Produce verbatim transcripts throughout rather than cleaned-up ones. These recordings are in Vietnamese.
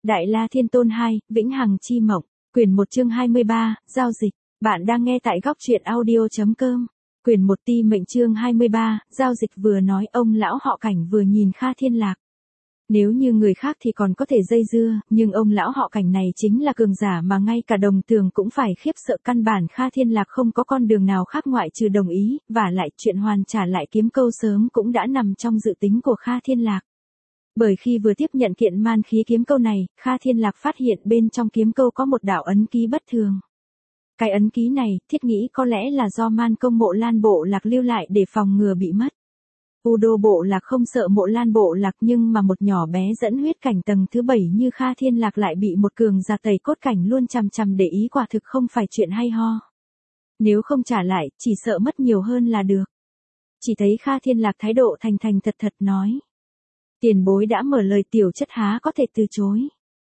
Đại La Thiên Tôn hai, Vĩnh Hằng Chi Mộng, quyển một chương hai mươi ba, giao dịch. Bạn đang nghe tại góc truyện audio.com. Quyển một ti mệnh chương hai mươi ba, giao dịch. Vừa nói ông lão họ Cảnh vừa nhìn Kha Thiên Lạc. Nếu như người khác thì còn có thể dây dưa, nhưng ông lão họ Cảnh này chính là cường giả mà ngay cả đồng tường cũng phải khiếp sợ. Căn bản Kha Thiên Lạc không có con đường nào khác ngoại trừ đồng ý, và lại chuyện hoàn trả lại kiếm câu sớm cũng đã nằm trong dự tính của Kha Thiên Lạc. Bởi khi vừa tiếp nhận kiện man khí kiếm câu này, Kha Thiên Lạc phát hiện bên trong kiếm câu có một đạo ấn ký bất thường. Cái ấn ký này, thiết nghĩ có lẽ là do man công Mộ Lan Bộ Lạc lưu lại để phòng ngừa bị mất. U Đô Bộ Lạc không sợ Mộ Lan Bộ Lạc, nhưng mà một nhỏ bé dẫn huyết cảnh tầng thứ bảy như Kha Thiên Lạc lại bị một cường giả tẩy cốt cảnh luôn chằm chằm để ý, quả thực không phải chuyện hay ho. Nếu không trả lại, chỉ sợ mất nhiều hơn là được. Chỉ thấy Kha Thiên Lạc thái độ thành thành thật thật nói. Tiền bối đã mở lời, tiểu chất há có thể từ chối.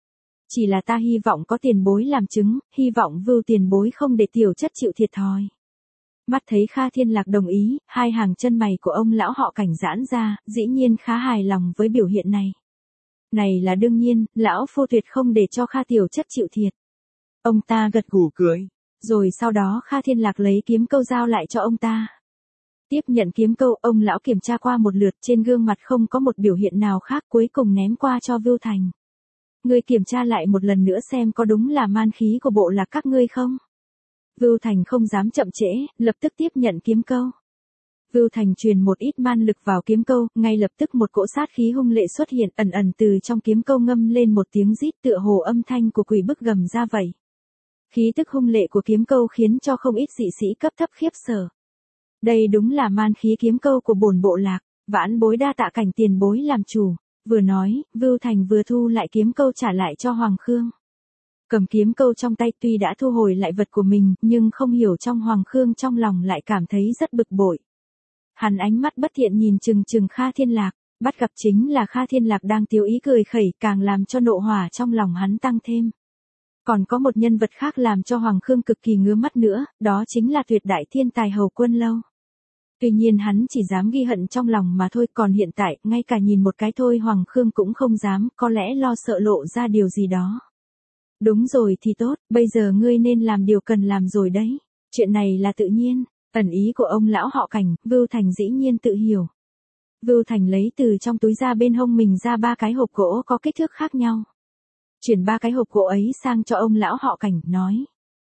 Chỉ là ta hy vọng có tiền bối làm chứng, hy vọng vưu tiền bối không để tiểu chất chịu thiệt thòi. Mắt thấy Kha Thiên Lạc đồng ý, hai hàng chân mày của ông lão họ Cảnh giãn ra, dĩ nhiên khá hài lòng với biểu hiện này. Này là đương nhiên, lão phu tuyệt không để cho Kha tiểu chất chịu thiệt. Ông ta gật gù cười, rồi sau đó Kha Thiên Lạc lấy kiếm câu giao lại cho ông ta. Tiếp nhận kiếm câu, ông lão kiểm tra qua một lượt, trên gương mặt không có một biểu hiện nào khác, cuối cùng ném qua cho Vưu Thành. Ngươi kiểm tra lại một lần nữa xem có đúng là man khí của bộ lạc các ngươi không? Vưu Thành không dám chậm trễ, lập tức tiếp nhận kiếm câu. Vưu Thành truyền một ít man lực vào kiếm câu, ngay lập tức một cỗ sát khí hung lệ xuất hiện, ẩn ẩn từ trong kiếm câu ngâm lên một tiếng rít tựa hồ âm thanh của quỷ bức gầm ra vậy. Khí tức hung lệ của kiếm câu khiến cho không ít dị sĩ cấp thấp khiếp sợ. Đây đúng là man khí kiếm câu của bổn bộ lạc, vãn bối đa tạ Cảnh tiền bối làm chủ. Vừa nói, Vưu Thành vừa thu lại kiếm câu trả lại cho Hoàng Khương. Cầm kiếm câu trong tay, tuy đã thu hồi lại vật của mình, nhưng không hiểu trong Hoàng Khương trong lòng lại cảm thấy rất bực bội. Hắn ánh mắt bất thiện nhìn chừng chừng Kha Thiên Lạc, bắt gặp chính là Kha Thiên Lạc đang tiếu ý cười khẩy, càng làm cho nộ hỏa trong lòng hắn tăng thêm. Còn có một nhân vật khác làm cho Hoàng Khương cực kỳ ngứa mắt nữa, đó chính là tuyệt đại thiên tài Hầu Quân Lâu. Tuy nhiên hắn chỉ dám ghi hận trong lòng mà thôi, còn hiện tại, ngay cả nhìn một cái thôi Hoàng Khương cũng không dám, có lẽ lo sợ lộ ra điều gì đó. Đúng rồi thì tốt, bây giờ ngươi nên làm điều cần làm rồi đấy. Chuyện này là tự nhiên, ẩn ý của ông lão họ Cảnh, Vưu Thành dĩ nhiên tự hiểu. Vưu Thành lấy từ trong túi ra bên hông mình ra ba cái hộp gỗ có kích thước khác nhau. Chuyển ba cái hộp gỗ ấy sang cho ông lão họ Cảnh, nói.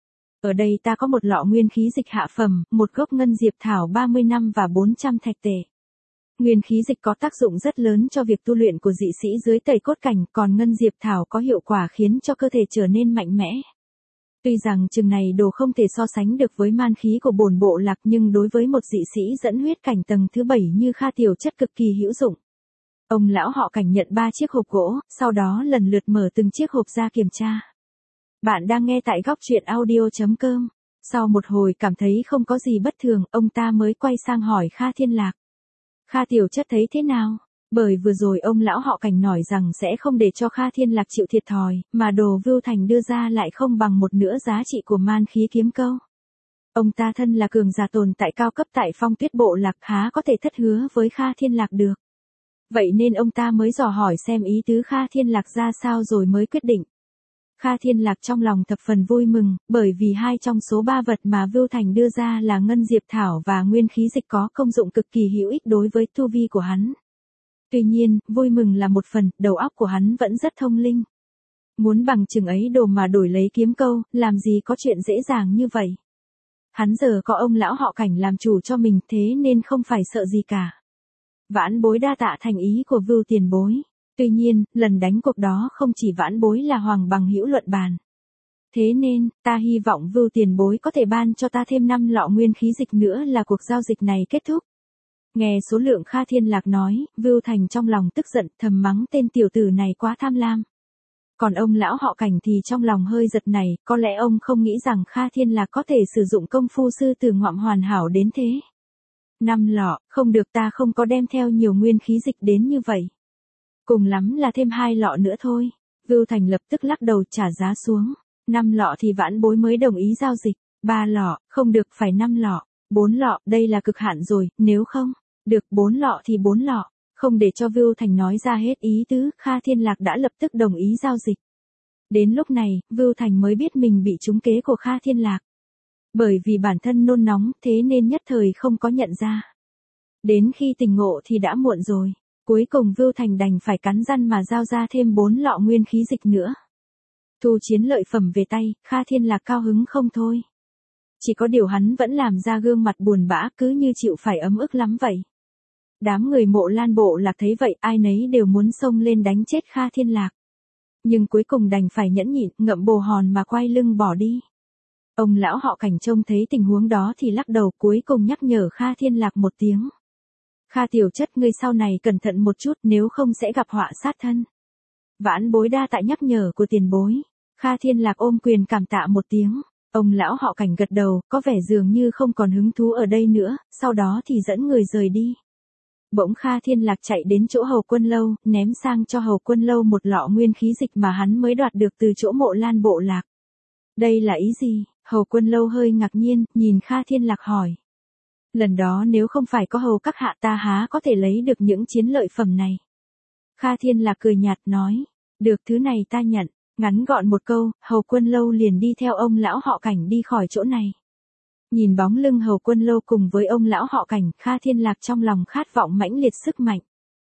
Ở đây ta có một lọ nguyên khí dịch hạ phẩm, một gốc ngân diệp thảo ba mươi năm và bốn trăm thạch tệ. Nguyên khí dịch có tác dụng rất lớn cho việc tu luyện của dị sĩ dưới tẩy cốt cảnh, còn ngân diệp thảo có hiệu quả khiến cho cơ thể trở nên mạnh mẽ. Tuy rằng chừng này đồ không thể so sánh được với man khí của bổn bộ lạc, nhưng đối với một dị sĩ dẫn huyết cảnh tầng thứ bảy như Kha tiểu chất cực kỳ hữu dụng. Ông lão họ Cảnh nhận ba chiếc hộp gỗ, sau đó lần lượt mở từng chiếc hộp ra kiểm tra. Bạn đang nghe tại góc truyện audio.com. Sau một hồi cảm thấy không có gì bất thường, ông ta mới quay sang hỏi Kha Thiên Lạc. Kha tiểu chất thấy thế nào? Bởi vừa rồi ông lão họ Cảnh nói rằng sẽ không để cho Kha Thiên Lạc chịu thiệt thòi, mà đồ Vưu Thành đưa ra lại không bằng một nửa giá trị của man khí kiếm câu. Ông ta thân là cường giả tồn tại cao cấp tại Phong Tuyết Bộ Lạc, há có thể thất hứa với Kha Thiên Lạc được. Vậy nên ông ta mới dò hỏi xem ý tứ Kha Thiên Lạc ra sao rồi mới quyết định. Kha Thiên Lạc trong lòng thập phần vui mừng, bởi vì hai trong số ba vật mà Vưu Thành đưa ra là ngân diệp thảo và nguyên khí dịch có công dụng cực kỳ hữu ích đối với tu vi của hắn. Tuy nhiên, vui mừng là một phần, đầu óc của hắn vẫn rất thông linh. Muốn bằng chừng ấy đồ mà đổi lấy kiếm câu, làm gì có chuyện dễ dàng như vậy. Hắn giờ có ông lão họ Cảnh làm chủ cho mình, thế nên không phải sợ gì cả. Vãn bối đa tạ thành ý của Vưu tiền bối. Tuy nhiên, lần đánh cuộc đó không chỉ vãn bối là hoàng bằng hữu luận bàn. Thế nên, ta hy vọng Vưu tiền bối có thể ban cho ta thêm năm lọ nguyên khí dịch nữa là cuộc giao dịch này kết thúc. Nghe số lượng Kha Thiên Lạc nói, Vưu Thành trong lòng tức giận, thầm mắng tên tiểu tử này quá tham lam. Còn ông lão họ Cảnh thì trong lòng hơi giật này, có lẽ ông không nghĩ rằng Kha Thiên Lạc có thể sử dụng công phu sư tử ngoạm hoàn hảo đến thế. Năm lọ, không được, ta không có đem theo nhiều nguyên khí dịch đến như vậy. Cùng lắm là thêm hai lọ nữa thôi. Vưu Thành lập tức lắc đầu trả giá xuống. Năm lọ thì vãn bối mới đồng ý giao dịch. Ba lọ, không được, phải năm lọ. Bốn lọ, đây là cực hạn rồi, nếu không. Được, bốn lọ thì bốn lọ. Không để cho Vưu Thành nói ra hết ý tứ, Kha Thiên Lạc đã lập tức đồng ý giao dịch. Đến lúc này, Vưu Thành mới biết mình bị trúng kế của Kha Thiên Lạc. Bởi vì bản thân nôn nóng thế nên nhất thời không có nhận ra. Đến khi tỉnh ngộ thì đã muộn rồi. Cuối cùng Vưu Thành đành phải cắn răng mà giao ra thêm bốn lọ nguyên khí dịch nữa. Thu chiến lợi phẩm về tay, Kha Thiên Lạc cao hứng không thôi. Chỉ có điều hắn vẫn làm ra gương mặt buồn bã cứ như chịu phải ấm ức lắm vậy. Đám người Mộ Lan Bộ Lạc thấy vậy ai nấy đều muốn xông lên đánh chết Kha Thiên Lạc. Nhưng cuối cùng đành phải nhẫn nhịn, ngậm bồ hòn mà quay lưng bỏ đi. Ông lão họ Cảnh trông thấy tình huống đó thì lắc đầu cuối cùng nhắc nhở Kha Thiên Lạc một tiếng. Kha tiểu chất ngươi sau này cẩn thận một chút nếu không sẽ gặp họa sát thân. Vãn bối đa tạ nhắc nhở của tiền bối. Kha Thiên Lạc ôm quyền cảm tạ một tiếng. Ông lão họ Cảnh gật đầu, có vẻ dường như không còn hứng thú ở đây nữa, sau đó thì dẫn người rời đi. Bỗng Kha Thiên Lạc chạy đến chỗ Hầu Quân Lâu, ném sang cho Hầu Quân Lâu một lọ nguyên khí dịch mà hắn mới đoạt được từ chỗ Mộ Lan Bộ Lạc. Đây là ý gì? Hầu Quân Lâu hơi ngạc nhiên, nhìn Kha Thiên Lạc hỏi. Lần đó nếu không phải có hầu các hạ ta há có thể lấy được những chiến lợi phẩm này. Kha Thiên Lạc cười nhạt nói, được thứ này ta nhận, ngắn gọn một câu, Hầu Quân Lâu liền đi theo ông lão họ Cảnh đi khỏi chỗ này. Nhìn bóng lưng Hầu Quân Lâu cùng với ông lão họ Cảnh, Kha Thiên Lạc trong lòng khát vọng mãnh liệt sức mạnh.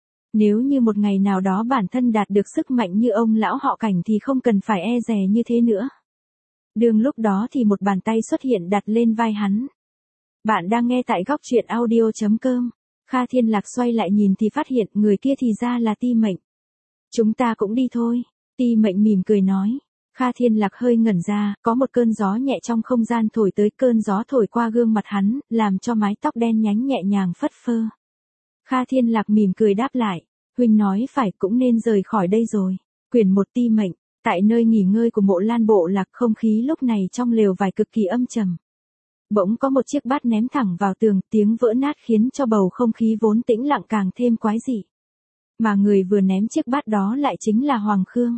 Nếu như một ngày nào đó bản thân đạt được sức mạnh như ông lão họ Cảnh thì không cần phải e dè như thế nữa. Đường lúc đó thì một bàn tay xuất hiện đặt lên vai hắn. Bạn đang nghe tại góc truyện audio chấm com. Kha Thiên Lạc xoay lại nhìn thì phát hiện người kia thì ra là Ti Mệnh. Chúng ta cũng đi thôi. Ti Mệnh mỉm cười nói. Kha Thiên Lạc hơi ngẩn ra, có một cơn gió nhẹ trong không gian thổi tới, cơn gió thổi qua gương mặt hắn, làm cho mái tóc đen nhánh nhẹ nhàng phất phơ. Kha Thiên Lạc mỉm cười đáp lại. Huynh nói phải, cũng nên rời khỏi đây rồi. Quyển một Ti Mệnh. Tại nơi nghỉ ngơi của Mộ Lan Bộ Lạc, không khí lúc này trong lều vải cực kỳ âm trầm. Bỗng có một chiếc bát ném thẳng vào tường, tiếng vỡ nát khiến cho bầu không khí vốn tĩnh lặng càng thêm quái dị. Mà người vừa ném chiếc bát đó lại chính là Hoàng Khương.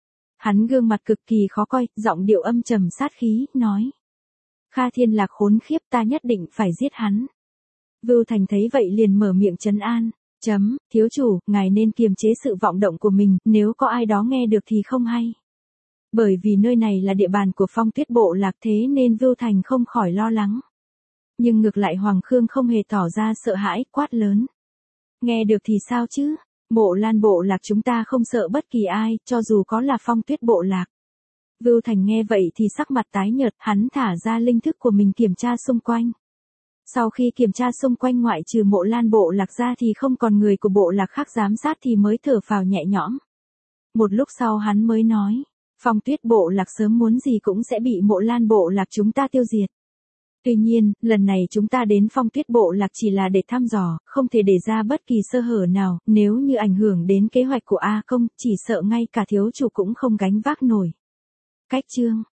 Hắn gương mặt cực kỳ khó coi, giọng điệu âm trầm sát khí, nói. Kha Thiên Lạc khốn khiếp, ta nhất định phải giết hắn. Vưu Thành thấy vậy liền mở miệng trấn an. Chấm, thiếu chủ, ngài nên kiềm chế sự vọng động của mình, nếu có ai đó nghe được thì không hay. Bởi vì nơi này là địa bàn của Phong Tuyết Bộ Lạc thế nên Vưu Thành không khỏi lo lắng. Nhưng ngược lại Hoàng Khương không hề tỏ ra sợ hãi, quát lớn. Nghe được thì sao chứ, Mộ Lan Bộ Lạc chúng ta không sợ bất kỳ ai, cho dù có là Phong Tuyết Bộ Lạc. Vưu Thành nghe vậy thì sắc mặt tái nhợt, hắn thả ra linh thức của mình kiểm tra xung quanh. Sau khi kiểm tra xung quanh ngoại trừ Mộ Lan Bộ Lạc ra thì không còn người của bộ lạc khác giám sát thì mới thở phào nhẹ nhõm. Một lúc sau hắn mới nói. Phong Tuyết Bộ Lạc sớm muốn gì cũng sẽ bị Mộ Lan Bộ Lạc chúng ta tiêu diệt. Tuy nhiên, lần này chúng ta đến Phong Tuyết Bộ Lạc chỉ là để thăm dò, không thể để ra bất kỳ sơ hở nào, nếu như ảnh hưởng đến kế hoạch của A Công, chỉ sợ ngay cả thiếu chủ cũng không gánh vác nổi. Cách chương